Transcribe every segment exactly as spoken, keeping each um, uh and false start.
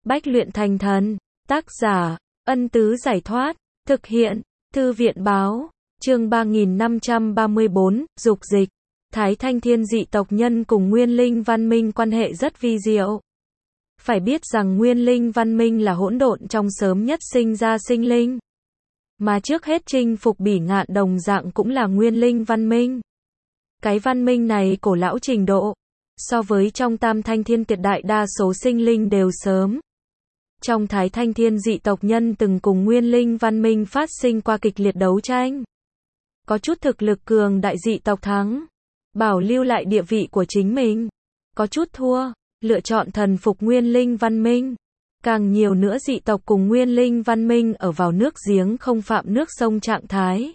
Bách luyện thành thần. Tác giả, Ân Tứ Giải Thoát. Thực hiện, Thư viện Báo. Chương ba nghìn năm trăm ba mươi bốn, Dục dịch. Thái Thanh Thiên dị tộc nhân cùng Nguyên Linh văn minh quan hệ rất vi diệu. Phải biết rằng Nguyên Linh văn minh là hỗn độn trong sớm nhất sinh ra sinh linh. Mà trước hết chinh phục Bỉ Ngạn đồng dạng cũng là Nguyên Linh văn minh. Cái văn minh này cổ lão trình độ, so với trong Tam Thanh Thiên tuyệt đại đa số sinh linh đều sớm. Trong Thái Thanh Thiên dị tộc nhân từng cùng Nguyên Linh văn minh phát sinh qua kịch liệt đấu tranh. Có chút thực lực cường đại dị tộc thắng, bảo lưu lại địa vị của chính mình. Có chút thua, lựa chọn thần phục Nguyên Linh văn minh. Càng nhiều nữa dị tộc cùng Nguyên Linh văn minh ở vào nước giếng không phạm nước sông trạng thái.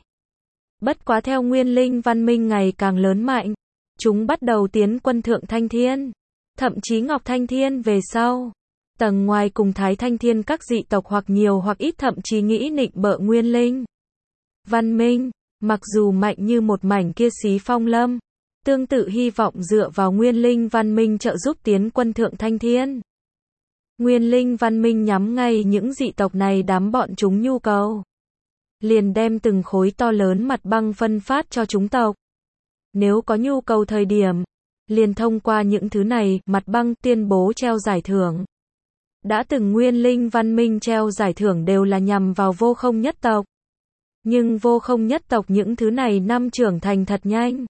Bất quá theo Nguyên Linh văn minh ngày càng lớn mạnh, chúng bắt đầu tiến quân Thượng Thanh Thiên, thậm chí Ngọc Thanh Thiên về sau. Tầng ngoài cùng Thái Thanh Thiên các dị tộc hoặc nhiều hoặc ít thậm chí nghĩ nịnh bợ Nguyên Linh văn minh, mặc dù mạnh như một mảnh kia xí phong lâm, tương tự hy vọng dựa vào Nguyên Linh văn minh trợ giúp tiến quân Thượng Thanh Thiên. Nguyên Linh văn minh nhắm ngay những dị tộc này đám bọn chúng nhu cầu, liền đem từng khối to lớn mặt băng phân phát cho chúng tộc. Nếu có nhu cầu thời điểm, liền thông qua những thứ này, mặt băng tuyên bố treo giải thưởng. Đã từng Nguyên Linh văn minh treo giải thưởng đều là nhằm vào vô không nhất tộc. Nhưng vô không nhất tộc những thứ này năm trưởng thành thật nhanh.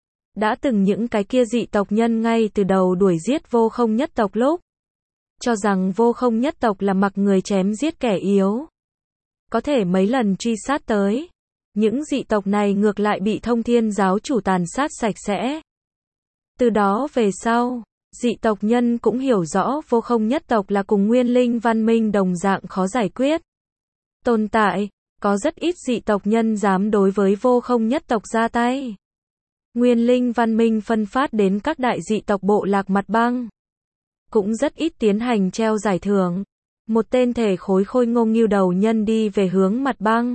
Đã từng những cái kia dị tộc nhân ngay từ đầu đuổi giết vô không nhất tộc lúc, cho rằng vô không nhất tộc là mặc người chém giết kẻ yếu. Có thể mấy lần truy sát tới, những dị tộc này ngược lại bị Thông Thiên giáo chủ tàn sát sạch sẽ. Từ đó về sau, dị tộc nhân cũng hiểu rõ vô không nhất tộc là cùng Nguyên Linh văn minh đồng dạng khó giải quyết tồn tại, có rất ít dị tộc nhân dám đối với vô không nhất tộc ra tay. Nguyên Linh văn minh phân phát đến các đại dị tộc bộ lạc mặt băng, cũng rất ít tiến hành treo giải thưởng. Một tên thể khối khôi ngô ngưu đầu nhân đi về hướng mặt băng.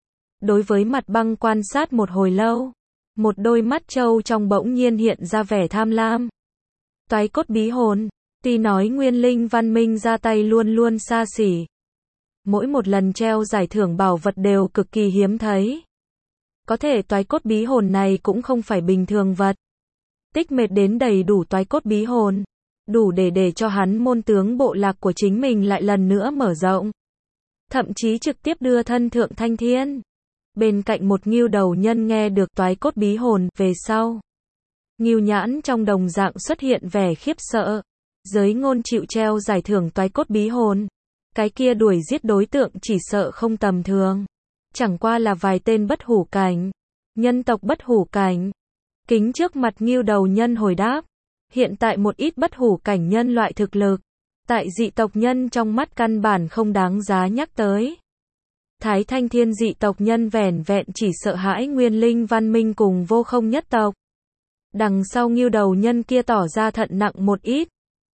Đối với mặt băng quan sát một hồi lâu, một đôi mắt trâu trong bỗng nhiên hiện ra vẻ tham lam. Toái cốt bí hồn, tuy nói Nguyên Linh văn minh ra tay luôn luôn xa xỉ. Mỗi một lần treo giải thưởng bảo vật đều cực kỳ hiếm thấy. Có thể toái cốt bí hồn này cũng không phải bình thường vật. Tích mệt đến đầy đủ toái cốt bí hồn, đủ để để cho hắn môn tướng bộ lạc của chính mình lại lần nữa mở rộng. Thậm chí trực tiếp đưa thân Thượng Thanh Thiên. Bên cạnh một ngưu đầu nhân nghe được toái cốt bí hồn về sau. Ngưu nhãn trong đồng dạng xuất hiện vẻ khiếp sợ. Giới ngôn chịu treo giải thưởng toái cốt bí hồn. Cái kia đuổi giết đối tượng chỉ sợ không tầm thường. Chẳng qua là vài tên bất hủ cảnh. Nhân tộc bất hủ cảnh. Kính trước mặt ngưu đầu nhân hồi đáp. Hiện tại một ít bất hủ cảnh nhân loại thực lực, tại dị tộc nhân trong mắt căn bản không đáng giá nhắc tới. Thái Thanh Thiên dị tộc nhân vẻn vẹn chỉ sợ hãi Nguyên Linh văn minh cùng vô không nhất tộc. Đằng sau ngưu đầu nhân kia tỏ ra thận nặng một ít.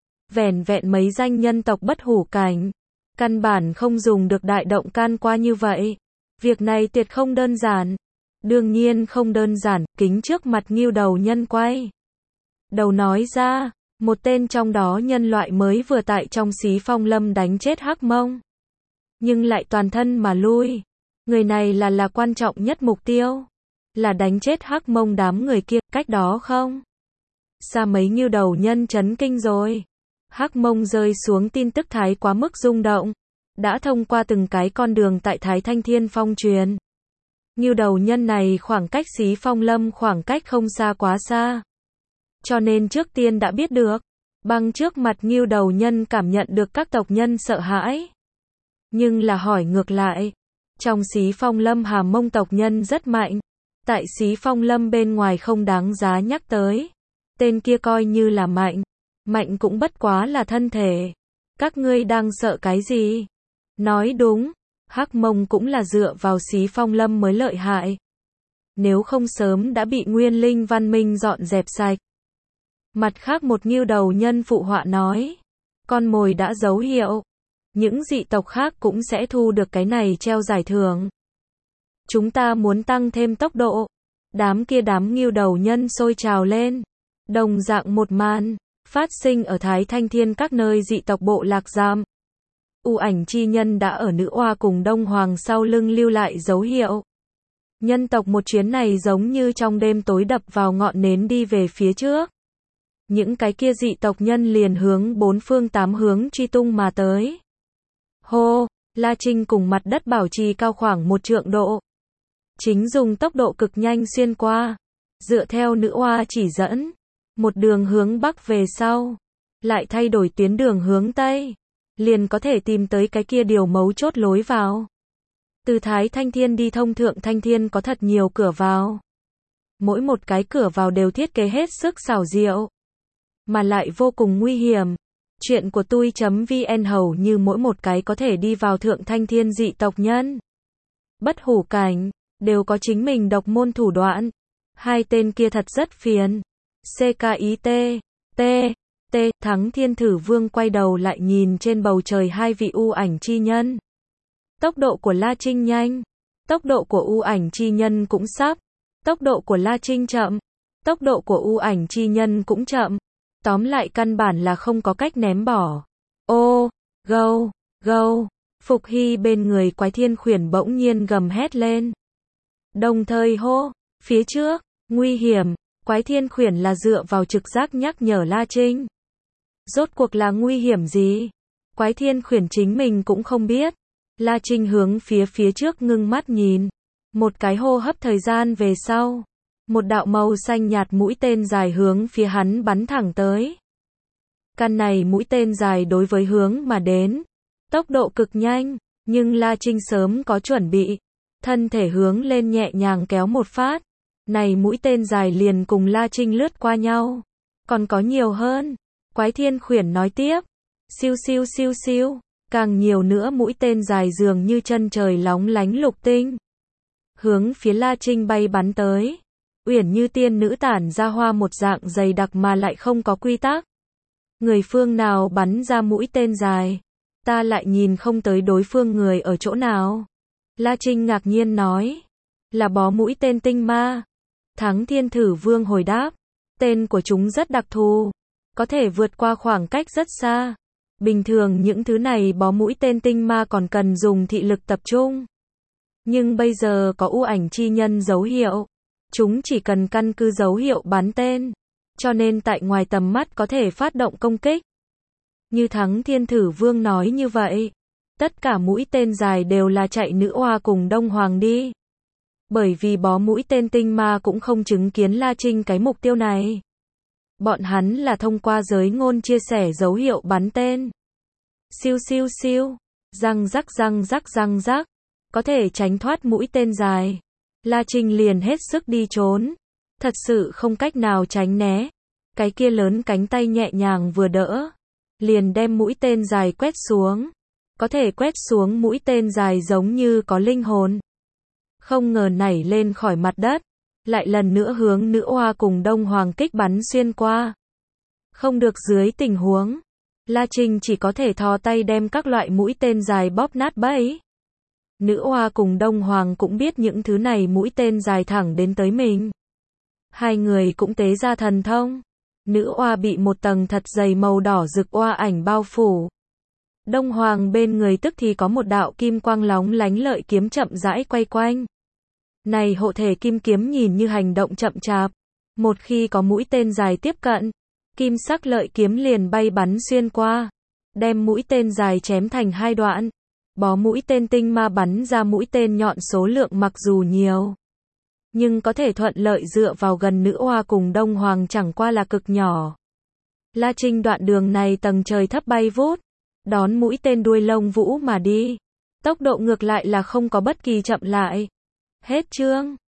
Vẻn vẹn mấy danh nhân tộc bất hủ cảnh, căn bản không dùng được đại động can qua như vậy. Việc này tuyệt không đơn giản. Đương nhiên không đơn giản, kính trước mặt ngưu đầu nhân quay đầu nói ra, một tên trong đó nhân loại mới vừa tại trong xí phong lâm đánh chết Hắc Mông, nhưng lại toàn thân mà lui. Người này là là quan trọng nhất mục tiêu, là đánh chết Hắc Mông đám người kia, cách đó không xa mấy ngưu đầu nhân chấn kinh rồi. Hắc Mông rơi xuống tin tức thái quá mức rung động, đã thông qua từng cái con đường tại Thái Thanh Thiên phong truyền. Ngưu đầu nhân này khoảng cách xí phong lâm khoảng cách không xa quá xa, cho nên trước tiên đã biết được. Băng trước mặt ngưu đầu nhân cảm nhận được các tộc nhân sợ hãi. Nhưng là hỏi ngược lại. Trong xí phong lâm Hà Mông tộc nhân rất mạnh. Tại xí phong lâm bên ngoài không đáng giá nhắc tới. Tên kia coi như là mạnh. Mạnh cũng bất quá là thân thể. Các ngươi đang sợ cái gì? Nói đúng. Hắc Mông cũng là dựa vào xí phong lâm mới lợi hại. Nếu không sớm đã bị Nguyên Linh văn minh dọn dẹp sạch. Mặt khác một ngưu đầu nhân phụ họa nói. Con mồi đã dấu hiệu. Những dị tộc khác cũng sẽ thu được cái này treo giải thưởng. Chúng ta muốn tăng thêm tốc độ. Đám kia đám ngưu đầu nhân sôi trào lên. Đồng dạng một màn phát sinh ở Thái Thanh Thiên các nơi dị tộc bộ lạc giam. U ảnh chi nhân đã ở nữ oa cùng Đông Hoàng sau lưng lưu lại dấu hiệu. Nhân tộc một chuyến này giống như trong đêm tối đập vào ngọn nến đi về phía trước. Những cái kia dị tộc nhân liền hướng bốn phương tám hướng truy tung mà tới. Hô, La Trinh cùng mặt đất bảo trì cao khoảng một trượng độ. Chính dùng tốc độ cực nhanh xuyên qua. Dựa theo nữ oa chỉ dẫn. Một đường hướng bắc về sau. Lại thay đổi tuyến đường hướng tây. Liền có thể tìm tới cái kia điều mấu chốt lối vào. Từ Thái Thanh Thiên đi thông Thượng Thanh Thiên có thật nhiều cửa vào. Mỗi một cái cửa vào đều thiết kế hết sức xảo diệu. Mà lại vô cùng nguy hiểm. Chuyện của tui.vn hầu như mỗi một cái có thể đi vào Thượng Thanh Thiên dị tộc nhân. Bất hủ cảnh, đều có chính mình độc môn thủ đoạn. Hai tên kia thật rất phiền. xê ca i tê, T, T, Thắng Thiên Thử Vương quay đầu lại nhìn trên bầu trời hai vị u ảnh chi nhân. Tốc độ của La Trinh nhanh. Tốc độ của u ảnh chi nhân cũng sắp. Tốc độ của La Trinh chậm. Tốc độ của u ảnh chi nhân cũng chậm. Tóm lại căn bản là không có cách ném bỏ. Ô, gâu, gâu. Phục Hy bên người Quái Thiên Khuyển bỗng nhiên gầm hét lên. Đồng thời hô, phía trước, nguy hiểm. Quái Thiên Khuyển là dựa vào trực giác nhắc nhở La Trinh. Rốt cuộc là nguy hiểm gì? Quái Thiên Khuyển chính mình cũng không biết. La Trinh hướng phía phía trước ngưng mắt nhìn. Một cái hô hấp thời gian về sau. Một đạo màu xanh nhạt mũi tên dài hướng phía hắn bắn thẳng tới. Căn này mũi tên dài đối với hướng mà đến. Tốc độ cực nhanh, nhưng La Trinh sớm có chuẩn bị. Thân thể hướng lên nhẹ nhàng kéo một phát. Này mũi tên dài liền cùng La Trinh lướt qua nhau. Còn có nhiều hơn. Quái Thiên Khuyển nói tiếp. Siêu siêu siêu siêu. Càng nhiều nữa mũi tên dài dường như chân trời lóng lánh lục tinh. Hướng phía La Trinh bay bắn tới. Uyển như tiên nữ tản ra hoa một dạng dày đặc mà lại không có quy tắc. Người phương nào bắn ra mũi tên dài? Ta lại nhìn không tới đối phương người ở chỗ nào. La Trinh ngạc nhiên nói. Là bó mũi tên tinh ma. Thắng Thiên Thử Vương hồi đáp. Tên của chúng rất đặc thù. Có thể vượt qua khoảng cách rất xa. Bình thường những thứ này bó mũi tên tinh ma còn cần dùng thị lực tập trung. Nhưng bây giờ có u ảnh chi nhân dấu hiệu. Chúng chỉ cần căn cứ dấu hiệu bắn tên. Cho nên tại ngoài tầm mắt có thể phát động công kích. Như Thắng Thiên Thử Vương nói như vậy. Tất cả mũi tên dài đều là chạy nữ oa cùng Đông Hoàng đi. Bởi vì bó mũi tên tinh ma cũng không chứng kiến La Trinh cái mục tiêu này. Bọn hắn là thông qua giới ngôn chia sẻ dấu hiệu bắn tên. Siêu siêu siêu. Răng rắc răng rắc răng rắc. Có thể tránh thoát mũi tên dài. La Trinh liền hết sức đi trốn. Thật sự không cách nào tránh né. Cái kia lớn cánh tay nhẹ nhàng vừa đỡ. Liền đem mũi tên dài quét xuống. Có thể quét xuống mũi tên dài giống như có linh hồn. Không ngờ nảy lên khỏi mặt đất. Lại lần nữa hướng nữ oa cùng Đông Hoàng kích bắn xuyên qua. Không được dưới tình huống. La Trinh chỉ có thể thò tay đem các loại mũi tên dài bóp nát bẫy. Nữ oa cùng Đông Hoàng cũng biết những thứ này mũi tên dài thẳng đến tới mình. Hai người cũng tế ra thần thông. Nữ oa bị một tầng thật dày màu đỏ rực oa ảnh bao phủ. Đông Hoàng bên người tức thì có một đạo kim quang lóng lánh lợi kiếm chậm rãi quay quanh. Này hộ thể kim kiếm nhìn như hành động chậm chạp. Một khi có mũi tên dài tiếp cận, kim sắc lợi kiếm liền bay bắn xuyên qua. Đem mũi tên dài chém thành hai đoạn. Bó mũi tên tinh ma bắn ra mũi tên nhọn số lượng mặc dù nhiều. Nhưng có thể thuận lợi dựa vào gần nữ oa cùng Đông Hoàng chẳng qua là cực nhỏ. La Trinh đoạn đường này tầng trời thấp bay vút. Đón mũi tên đuôi lông vũ mà đi. Tốc độ ngược lại là không có bất kỳ chậm lại. Hết chương.